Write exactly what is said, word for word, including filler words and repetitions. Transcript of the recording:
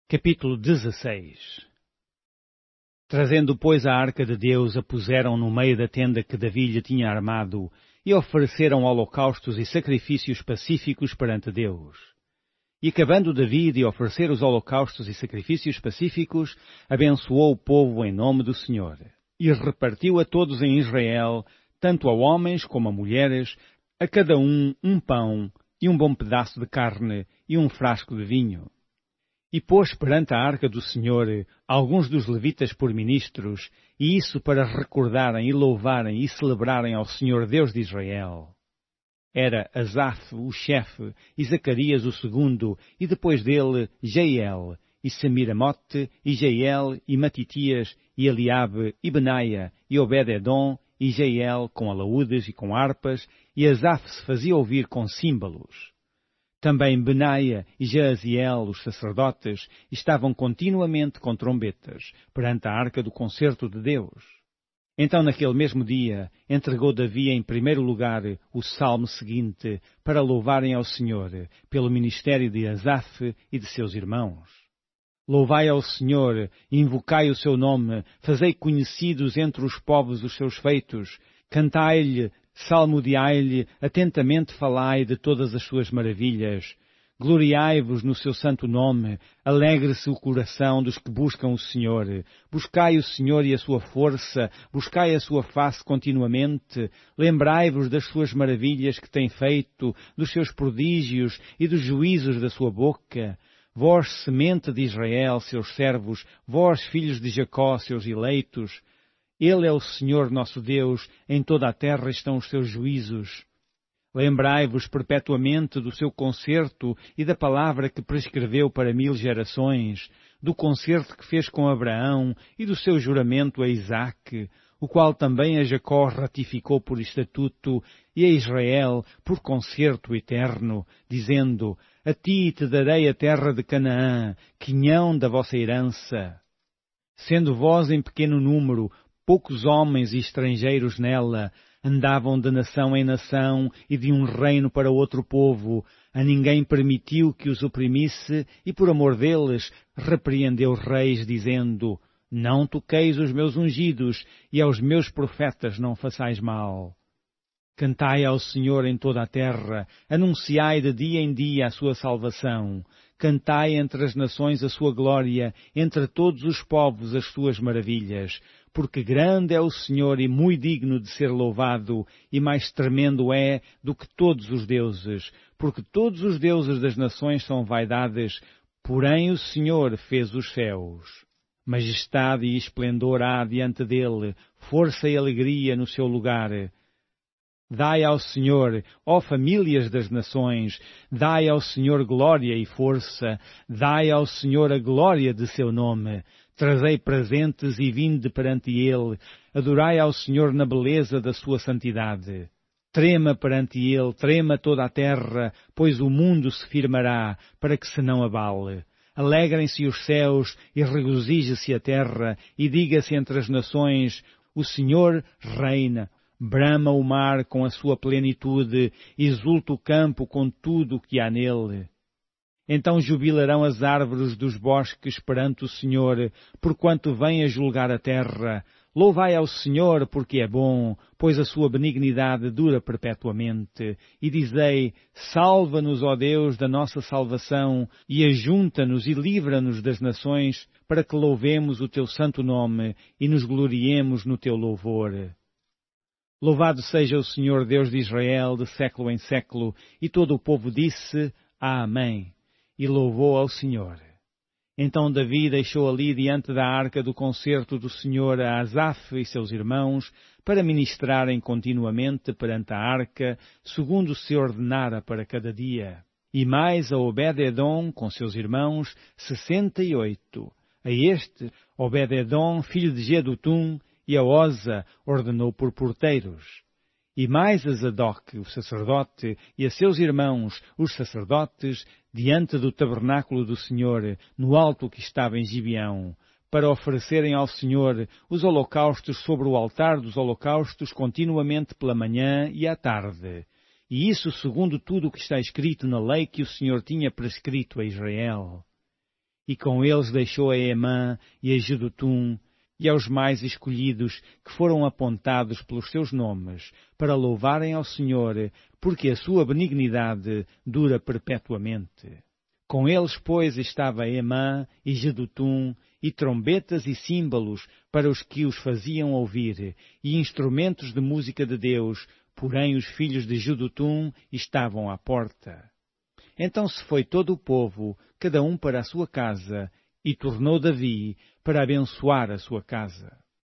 Capítulo dezesseis. Trazendo, pois, a arca de Deus, a puseram no meio da tenda que Davi lhe tinha armado, e ofereceram holocaustos e sacrifícios pacíficos perante Deus. E acabando Davi de oferecer os holocaustos e sacrifícios pacíficos, abençoou o povo em nome do Senhor, e repartiu a todos em Israel, tanto a homens como a mulheres, a cada um um pão, e um bom pedaço de carne, e um frasco de vinho. E pôs perante a arca do Senhor alguns dos levitas por ministros, e isso para recordarem e louvarem e celebrarem ao Senhor Deus de Israel. Era Asaf o chefe, e Zacarias o segundo, e depois dele Jeiel, e Semiramote, e Jeiel, e Matitias, e Eliabe, e Benaia, e Obed-edom, e Jeiel com alaúdes e com harpas, e Asaf se fazia ouvir com símbolos. Também Benaia e Jaaziel, os sacerdotes, estavam continuamente com trombetas, perante a arca do concerto de Deus. Então, naquele mesmo dia, entregou Davi em primeiro lugar o salmo seguinte, para louvarem ao Senhor, pelo ministério de Asaf e de seus irmãos. Louvai ao Senhor, invocai o seu nome, fazei conhecidos entre os povos os seus feitos, cantai-lhe, salmodiai-lhe, atentamente falai de todas as suas maravilhas. Gloriai-vos no seu santo nome, alegre-se o coração dos que buscam o Senhor. Buscai o Senhor e a sua força, buscai a sua face continuamente. Lembrai-vos das suas maravilhas que tem feito, dos seus prodígios e dos juízos da sua boca. Vós, semente de Israel, seus servos, vós, filhos de Jacó, seus eleitos. Ele é o Senhor nosso Deus, em toda a terra estão os seus juízos. Lembrai-vos perpetuamente do seu concerto e da palavra que prescreveu para mil gerações, do concerto que fez com Abraão e do seu juramento a Isaque, o qual também a Jacó ratificou por estatuto e a Israel por concerto eterno, dizendo: A ti te darei a terra de Canaã, quinhão da vossa herança. Sendo vós em pequeno número, poucos homens e estrangeiros nela, andavam de nação em nação e de um reino para outro povo, a ninguém permitiu que os oprimisse e por amor deles repreendeu reis, dizendo: Não toqueis os meus ungidos e aos meus profetas não façais mal. Cantai ao Senhor em toda a terra, anunciai de dia em dia a sua salvação. Cantai entre as nações a sua glória, entre todos os povos as suas maravilhas. Porque grande é o Senhor e muito digno de ser louvado, e mais tremendo é do que todos os deuses. Porque todos os deuses das nações são vaidades, porém o Senhor fez os céus. Majestade e esplendor há diante dele, força e alegria no seu lugar. Dai ao Senhor, ó famílias das nações, dai ao Senhor glória e força, dai ao Senhor a glória de seu nome. Trazei presentes e vinde perante ele, adorai ao Senhor na beleza da sua santidade. Trema perante ele, trema toda a terra, pois o mundo se firmará, para que se não abale. Alegrem-se os céus e regozije-se a terra, e diga-se entre as nações: O Senhor reina. Brama o mar com a sua plenitude, exulta o campo com tudo o que há nele. Então jubilarão as árvores dos bosques perante o Senhor, porquanto vem a julgar a terra. Louvai ao Senhor, porque é bom, pois a sua benignidade dura perpetuamente. E dizei: Salva-nos, ó Deus, da nossa salvação, e ajunta-nos e livra-nos das nações, para que louvemos o teu santo nome e nos gloriemos no teu louvor. Louvado seja o Senhor Deus de Israel, de século em século. E todo o povo disse: Amém. E louvou ao Senhor. Então Davi deixou ali diante da arca do concerto do Senhor a Asaf e seus irmãos, para ministrarem continuamente perante a arca, segundo se ordenara para cada dia. E mais a Obed-edom com seus irmãos, sessenta e oito. A este, Obed-edom, filho de Jedutum, e a Oza ordenou por porteiros. E mais a Zadok, o sacerdote, e a seus irmãos, os sacerdotes, diante do tabernáculo do Senhor, no alto que estava em Gibeão, para oferecerem ao Senhor os holocaustos sobre o altar dos holocaustos continuamente pela manhã e à tarde. E isso segundo tudo o que está escrito na lei que o Senhor tinha prescrito a Israel. E com eles deixou a Emã e a Jedutum, e aos mais escolhidos, que foram apontados pelos seus nomes, para louvarem ao Senhor, porque a sua benignidade dura perpetuamente. Com eles, pois, estava Emã e Jedutum, e trombetas e símbolos para os que os faziam ouvir, e instrumentos de música de Deus, porém os filhos de Jedutum estavam à porta. Então se foi todo o povo, cada um para a sua casa, e tornou Davi para abençoar a sua casa.